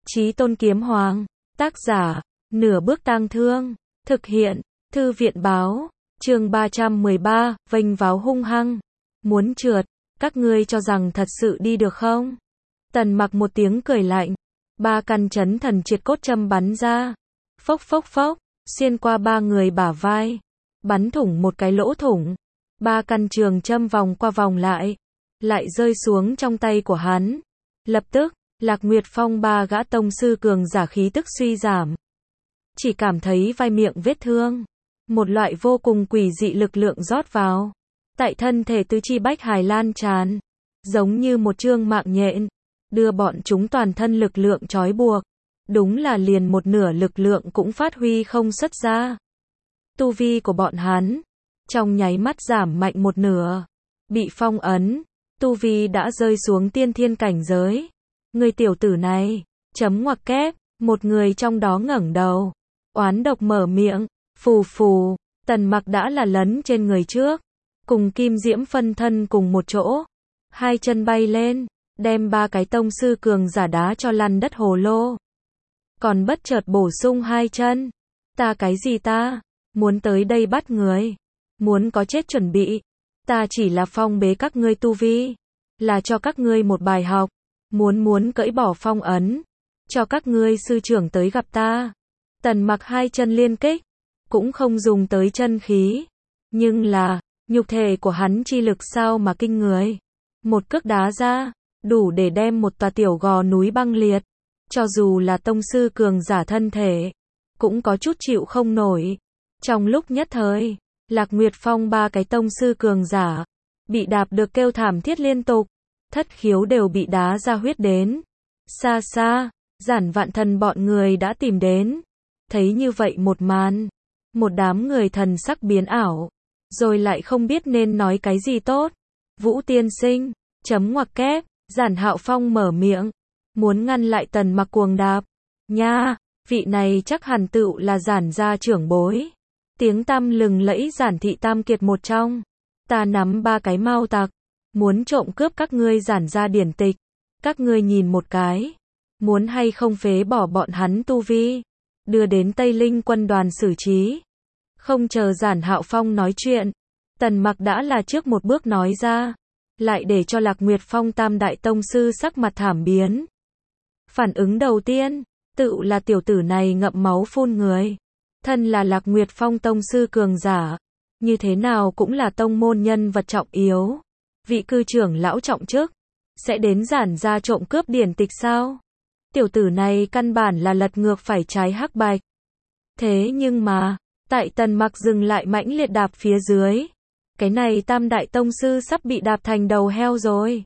Chí Tôn Kiếm Hoàng, tác giả, Nửa Bước Tang Thương, thực hiện, Thư viện Báo, chương 313, vênh váo hung hăng, muốn trượt, các ngươi cho rằng thật sự đi được không? Tần Mặc một tiếng cười lạnh, ba căn chấn thần triệt cốt châm bắn ra, phốc phốc phốc, xuyên qua ba người bả vai, bắn thủng một cái lỗ thủng, ba căn trường châm vòng qua vòng lại rơi xuống trong tay của hắn. Lập tức, Lạc Nguyệt Phong ba gã tông sư cường giả khí tức suy giảm, chỉ cảm thấy vai miệng vết thương, một loại vô cùng quỷ dị lực lượng rót vào, tại thân thể tứ chi bách hài lan tràn, giống như một chương mạng nhện, đưa bọn chúng toàn thân lực lượng trói buộc, đúng là liền một nửa lực lượng cũng phát huy không xuất ra. Tu vi của bọn hắn, trong nháy mắt giảm mạnh một nửa, bị phong ấn, tu vi đã rơi xuống tiên thiên cảnh giới. Người tiểu tử này, chấm ngoặc kép, một người trong đó ngẩng đầu, oán độc mở miệng, phù phù, Tần Mặc đã là lấn trên người trước, cùng Kim Diễm phân thân cùng một chỗ, hai chân bay lên, đem ba cái tông sư cường giả đá cho lăn đất hồ lô. Còn bất chợt bổ sung hai chân, ta cái gì ta, muốn tới đây bắt người, muốn có chết chuẩn bị, ta chỉ là phong bế các ngươi tu vi, là cho các ngươi một bài học, muốn cởi bỏ phong ấn, cho các ngươi sư trưởng tới gặp ta. Tần Mặc hai chân liên kích, cũng không dùng tới chân khí, nhưng là, nhục thể của hắn chi lực sao mà kinh người. Một cước đá ra, đủ để đem một tòa tiểu gò núi băng liệt, cho dù là tông sư cường giả thân thể, cũng có chút chịu không nổi. Trong lúc nhất thời, Lạc Nguyệt Phong ba cái tông sư cường giả, bị đạp được kêu thảm thiết liên tục, thất khiếu đều bị đá ra huyết đến. Xa xa, Giản Vạn Thần bọn người đã tìm đến, thấy như vậy một màn, một đám người thần sắc biến ảo, rồi lại không biết nên nói cái gì tốt. Vũ tiên sinh, chấm ngoặc kép, Giản Hạo Phong mở miệng, muốn ngăn lại Tần Mặc cuồng đạp. Nha, vị này chắc hẳn tựu là Giản gia trưởng bối, tiếng tăm lừng lẫy Giản thị tam kiệt một trong. Ta nắm ba cái mao tặc, muốn trộm cướp các ngươi Giản gia điển tịch, các ngươi nhìn một cái, muốn hay không phế bỏ bọn hắn tu vi, đưa đến Tây Linh quân đoàn xử trí. Không chờ Giản Hạo Phong nói chuyện, Tần Mặc đã là trước một bước nói ra, lại để cho Lạc Nguyệt Phong tam đại tông sư sắc mặt thảm biến. Phản ứng đầu tiên, tựu là tiểu tử này ngậm máu phun người. Thân là Lạc Nguyệt Phong tông sư cường giả, như thế nào cũng là tông môn nhân vật trọng yếu, vị cư trưởng lão trọng chức, sẽ đến Giản gia trộm cướp điển tịch sao? Tiểu tử này căn bản là lật ngược phải trái hắc bạch. Thế nhưng mà, tại Tần Mặc dừng lại mãnh liệt đạp phía dưới, cái này tam đại tông sư sắp bị đạp thành đầu heo rồi.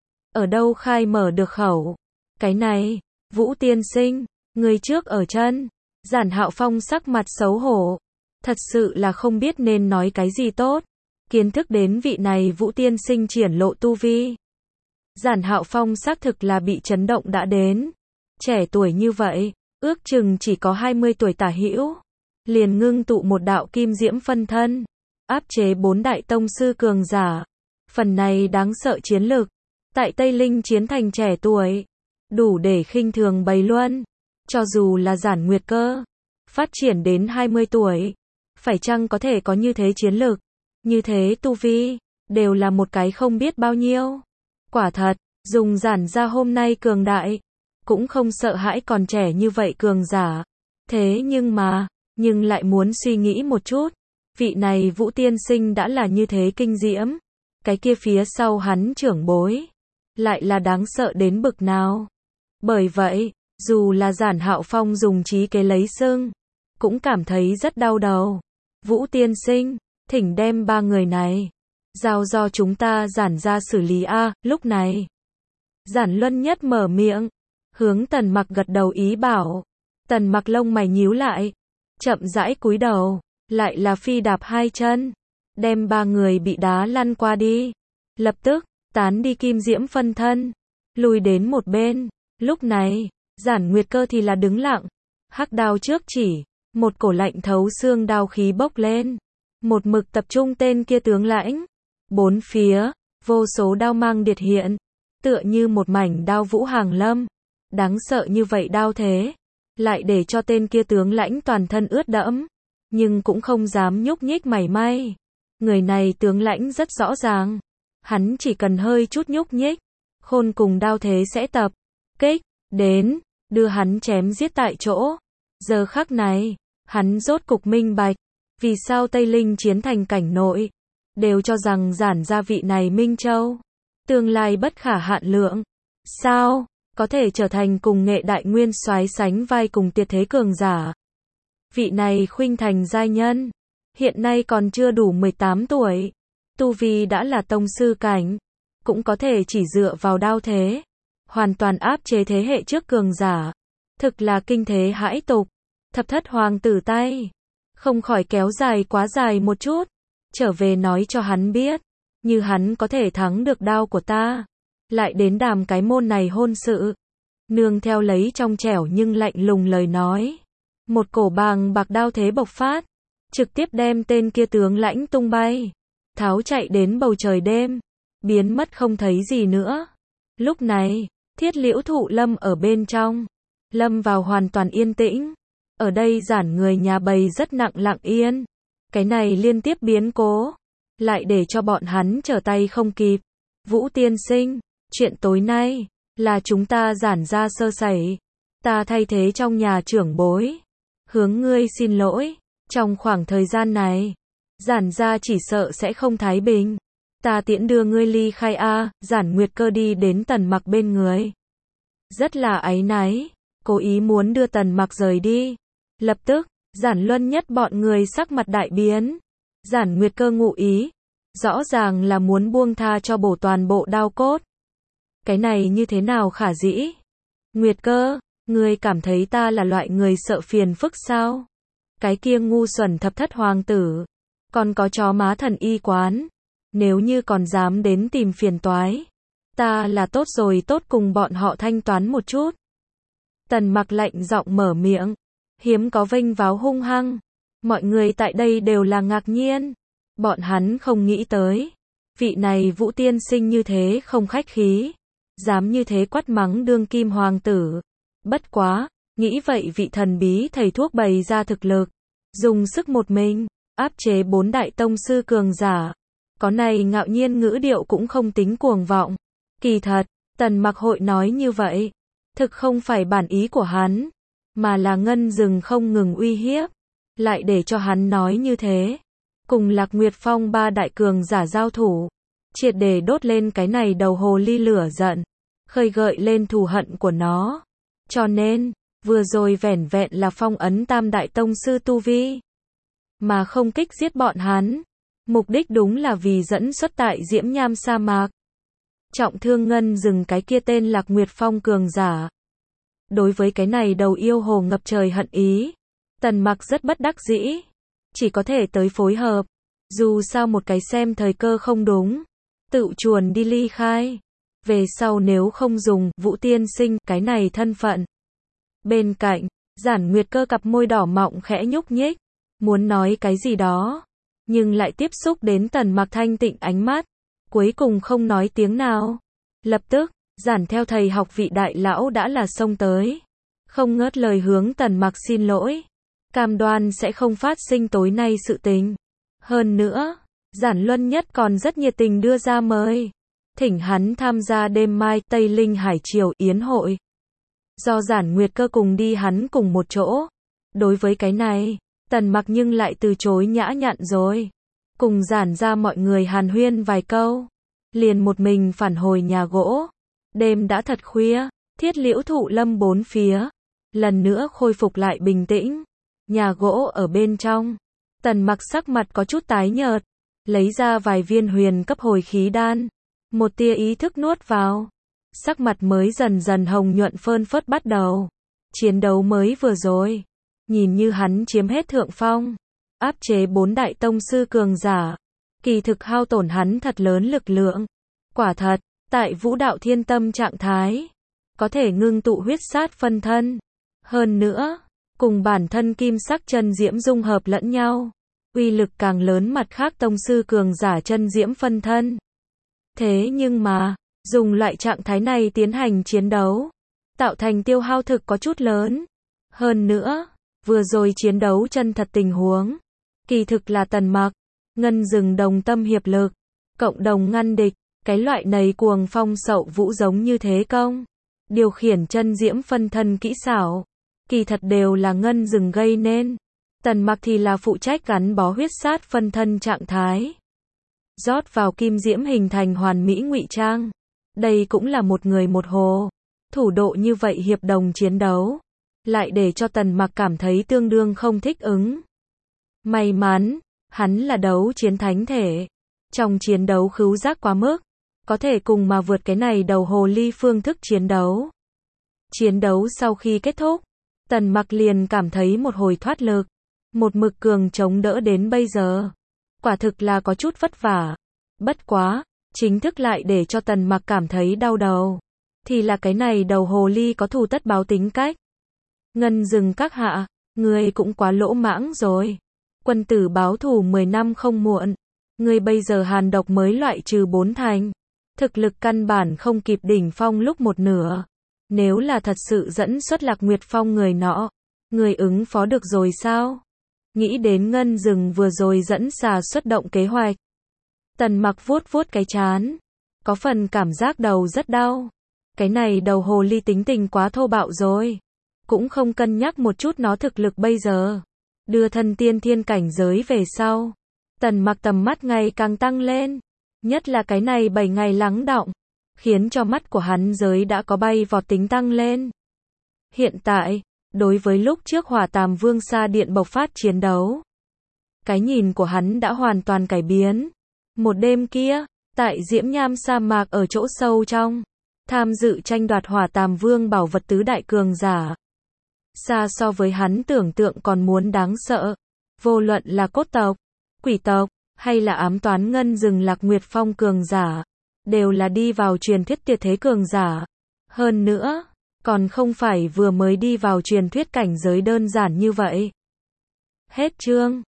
Ở đâu khai mở được khẩu? Cái này, Vũ tiên sinh, người trước ở chân. Giản Hạo Phong sắc mặt xấu hổ, thật sự là không biết nên nói cái gì tốt. Kiến thức đến vị này Vũ tiên sinh triển lộ tu vi, Giản Hạo Phong xác thực là bị chấn động đã đến. Trẻ tuổi như vậy, ước chừng chỉ có 20 tuổi tả hữu, liền ngưng tụ một đạo kim diễm phân thân, áp chế bốn đại tông sư cường giả. Phần này đáng sợ chiến lực, tại Tây Linh chiến thành trẻ tuổi, đủ để khinh thường Bầy Luân. Cho dù là Giản Nguyệt Cơ, phát triển đến 20 tuổi, phải chăng có thể có như thế chiến lực, như thế tu vi, đều là một cái không biết bao nhiêu. Quả thật, dùng Giản gia hôm nay cường đại, cũng không sợ hãi còn trẻ như vậy cường giả. Thế nhưng lại muốn suy nghĩ một chút, vị này Vũ tiên sinh đã là như thế kinh diễm, cái kia phía sau hắn trưởng bối, lại là đáng sợ đến bực nào. Bởi vậy, dù là Giản Hạo Phong dùng trí kế lấy xưng, cũng cảm thấy rất đau đầu. Vũ tiên sinh, thỉnh đem ba người này, giao do chúng ta Giản gia xử lý a. Lúc này, Giản Luân Nhất mở miệng, hướng Tần Mặc gật đầu ý bảo. Tần Mặc lông mày nhíu lại, chậm rãi cúi đầu, lại là phi đạp hai chân, đem ba người bị đá lăn qua đi. Lập tức, tán đi kim diễm phân thân, lùi đến một bên. Lúc này, Giản Nguyệt Cơ thì là đứng lặng, hắc đao trước chỉ, một cổ lạnh thấu xương đao khí bốc lên, một mực tập trung tên kia tướng lãnh. Bốn phía, vô số đao mang điệt hiện, tựa như một mảnh đao vũ hàng lâm, Đáng sợ như vậy đao thế, lại để cho tên kia tướng lãnh toàn thân ướt đẫm, nhưng cũng không dám nhúc nhích mảy may. Người này tướng lãnh rất rõ ràng, hắn chỉ cần hơi chút nhúc nhích, khôn cùng đao thế sẽ tập kích đến, đưa hắn chém giết tại chỗ. Giờ khắc này, hắn rốt cục minh bạch, vì sao Tây Linh chiến thành cảnh nội, đều cho rằng Giản gia vị này Minh Châu, tương lai bất khả hạn lượng. Sao có thể trở thành cùng Nghệ đại nguyên soái sánh vai cùng tuyệt thế cường giả? Vị này khuynh thành giai nhân, hiện nay còn chưa đủ 18 tuổi, tu vi đã là tông sư cảnh, cũng có thể chỉ dựa vào đao thế, hoàn toàn áp chế thế hệ trước cường giả. Thực là kinh thế hãi tục. Thập thất hoàng tử tay, không khỏi kéo dài quá dài một chút, trở về nói cho hắn biết, như hắn có thể thắng được đao của ta, lại đến đàm cái môn này hôn sự. Nương theo lấy trong trẻo nhưng lạnh lùng lời nói, một cổ bàng bạc đao thế bộc phát, trực tiếp đem tên kia tướng lãnh tung bay, tháo chạy đến bầu trời đêm, biến mất không thấy gì nữa. Lúc này, Thiết Liễu Thụ Lâm ở bên trong, lâm vào hoàn toàn yên tĩnh. Ở đây Giản người nhà bầy rất lặng yên. Cái này liên tiếp biến cố, lại để cho bọn hắn trở tay không kịp. Vũ tiên sinh, chuyện tối nay, là chúng ta Giản gia sơ sẩy. Ta thay thế trong nhà trưởng bối, hướng ngươi xin lỗi. Trong khoảng thời gian này, Giản gia chỉ sợ sẽ không thái bình. Ta tiễn đưa ngươi ly khai a. Giản Nguyệt Cơ đi đến Tần Mặc bên người, rất là áy náy, cố ý muốn đưa Tần Mặc rời đi. Lập tức, Giản Luân Nhất bọn người sắc mặt đại biến. Giản Nguyệt Cơ ngụ ý, rõ ràng là muốn buông tha cho bổ toàn bộ đao cốt. Cái này như thế nào khả dĩ? Nguyệt Cơ, ngươi cảm thấy ta là loại người sợ phiền phức sao? Cái kia ngu xuẩn thập thất hoàng tử, còn có chó má thần y quán, nếu như còn dám đến tìm phiền toái, ta là tốt rồi tốt cùng bọn họ thanh toán một chút. Tần Mặc lạnh giọng mở miệng, hiếm có vênh váo hung hăng. Mọi người tại đây đều là ngạc nhiên, bọn hắn không nghĩ tới, vị này Vũ tiên sinh như thế không khách khí, dám như thế quát mắng đương kim hoàng tử. Bất quá, nghĩ vậy vị thần bí thầy thuốc bày ra thực lực, dùng sức một mình, áp chế 4 đại tông sư cường giả. Có này ngạo nhiên ngữ điệu cũng không tính cuồng vọng. Kỳ thật, Tần Mặc hội nói như vậy, thực không phải bản ý của hắn, mà là Ngân Dừng không ngừng uy hiếp, lại để cho hắn nói như thế. Cùng Lạc Nguyệt Phong 3 đại cường giả giao thủ, triệt để đốt lên cái này đầu hồ ly lửa giận, khơi gợi lên thù hận của nó. Cho nên, vừa rồi vẻn vẹn là phong ấn tam đại tông sư tu vi, mà không kích giết bọn hắn. Mục đích đúng là vì dẫn xuất tại Diễm Nham sa mạc, trọng thương Ngân Dừng cái kia tên Lạc Nguyệt Phong cường giả. Đối với cái này đầu yêu hồ ngập trời hận ý, Tần Mặc rất bất đắc dĩ, chỉ có thể tới phối hợp. Dù sao một cái xem thời cơ không đúng, tự chuồn đi ly khai. Về sau nếu không dùng Vũ tiên sinh cái này thân phận. Bên cạnh, Giản Nguyệt Cơ cặp môi đỏ mọng khẽ nhúc nhích, muốn nói cái gì đó, nhưng lại tiếp xúc đến Tần Mặc thanh tịnh ánh mắt, cuối cùng không nói tiếng nào. Lập tức, Giản theo thầy học vị đại lão đã là xông tới, không ngớt lời hướng Tần Mặc xin lỗi, cam đoan sẽ không phát sinh tối nay sự tình. Hơn nữa, Giản Luân Nhất còn rất nhiệt tình đưa ra mời, thỉnh hắn tham gia đêm mai Tây Linh Hải Triều yến hội. Do Giản Nguyệt Cơ cùng đi hắn cùng một chỗ. Đối với cái này, Tần Mặc nhưng lại từ chối nhã nhặn rồi. Cùng Giản ra mọi người hàn huyên vài câu, liền một mình phản hồi nhà gỗ. Đêm đã thật khuya, Thiết Liễu Thụ Lâm bốn phía, lần nữa khôi phục lại bình tĩnh. Nhà gỗ ở bên trong, Tần Mặc sắc mặt có chút tái nhợt, lấy ra vài viên huyền cấp hồi khí đan, một tia ý thức nuốt vào, sắc mặt mới dần dần hồng nhuận phơn phớt bắt đầu. Chiến đấu mới vừa rồi, nhìn như hắn chiếm hết thượng phong, áp chế 4 đại tông sư cường giả, kỳ thực hao tổn hắn thật lớn lực lượng. Quả thật, tại vũ đạo thiên tâm trạng thái, có thể ngưng tụ huyết sát phân thân. Hơn nữa, cùng bản thân kim sắc chân diễm dung hợp lẫn nhau, uy lực càng lớn mặt khác tông sư cường giả chân diễm phân thân. Thế nhưng mà, dùng loại trạng thái này tiến hành chiến đấu, tạo thành tiêu hao thực có chút lớn. Hơn nữa, vừa rồi chiến đấu chân thật tình huống, kỳ thực là Tần Mặc, Ngân Dừng đồng tâm hiệp lực, cộng đồng ngăn địch, cái loại này cuồng phong sậu vũ giống như thế công, điều khiển chân diễm phân thân kỹ xảo, kỳ thật đều là Ngân Dừng gây nên. Tần Mặc thì là phụ trách gắn bó huyết sát phân thân trạng thái, rót vào kim diễm hình thành hoàn mỹ ngụy trang. Đây cũng là một người một hồ. Thủ độ như vậy hiệp đồng chiến đấu, lại để cho Tần Mặc cảm thấy tương đương không thích ứng. May mắn, hắn là đấu chiến thánh thể. Trong chiến đấu khứu giác quá mức, có thể cùng mà vượt cái này đầu hồ ly phương thức chiến đấu. Chiến đấu sau khi kết thúc, Tần Mặc liền cảm thấy một hồi thoát lực, một mực cường chống đỡ đến bây giờ. Quả thực là có chút vất vả. Bất quá, chính thức lại để cho Tần Mặc cảm thấy đau đầu, thì là cái này đầu hồ ly có thù tất báo tính cách. Ngân Dừng các hạ, ngươi cũng quá lỗ mãng rồi. Quân tử báo thù 10 năm không muộn. Ngươi bây giờ hàn độc mới loại trừ 4 thành. Thực lực căn bản không kịp đỉnh phong lúc một nửa. Nếu là thật sự dẫn xuất Lạc Nguyệt Phong người nọ, ngươi ứng phó được rồi sao? Nghĩ đến Ngân Dừng vừa rồi dẫn xà xuất động kế hoạch. Tần Mặc vuốt vuốt cái trán, có phần cảm giác đầu rất đau. Cái này đầu hồ ly tính tình quá thô bạo rồi. Cũng không cân nhắc một chút nó thực lực bây giờ. Đưa thân tiên thiên cảnh giới về sau. Tần Mặc tầm mắt ngày càng tăng lên. Nhất là cái này 7 ngày lắng đọng, khiến cho mắt của hắn giới đã có bay vọt tính tăng lên. Hiện tại, đối với lúc trước Hỏa Tàm Vương Sa Điện bộc phát chiến đấu, cái nhìn của hắn đã hoàn toàn cải biến. Một đêm kia, tại Diễm Nham sa mạc ở chỗ sâu trong, tham dự tranh đoạt Hỏa Tàm Vương bảo vật tứ đại cường giả. Xa so với hắn tưởng tượng còn muốn đáng sợ. Vô luận là cốt tộc, quỷ tộc, hay là ám toán Ngân Dừng Lạc Nguyệt Phong cường giả, đều là đi vào truyền thuyết tuyệt thế cường giả. Hơn nữa, còn không phải vừa mới đi vào truyền thuyết cảnh giới đơn giản như vậy. Hết chương.